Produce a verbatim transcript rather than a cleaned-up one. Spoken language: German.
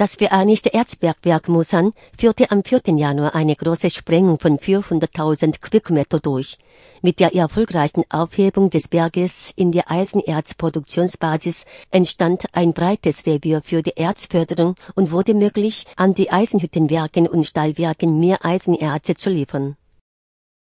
Das Vereinigte Erzbergwerk Musan führte am vierten Januar eine große Sprengung von vierhunderttausend Kubikmeter durch. Mit der erfolgreichen Aufhebung des Berges in der Eisenerzproduktionsbasis entstand ein breites Revier für die Erzförderung und wurde möglich, an die Eisenhüttenwerken und Stahlwerken mehr Eisenerze zu liefern.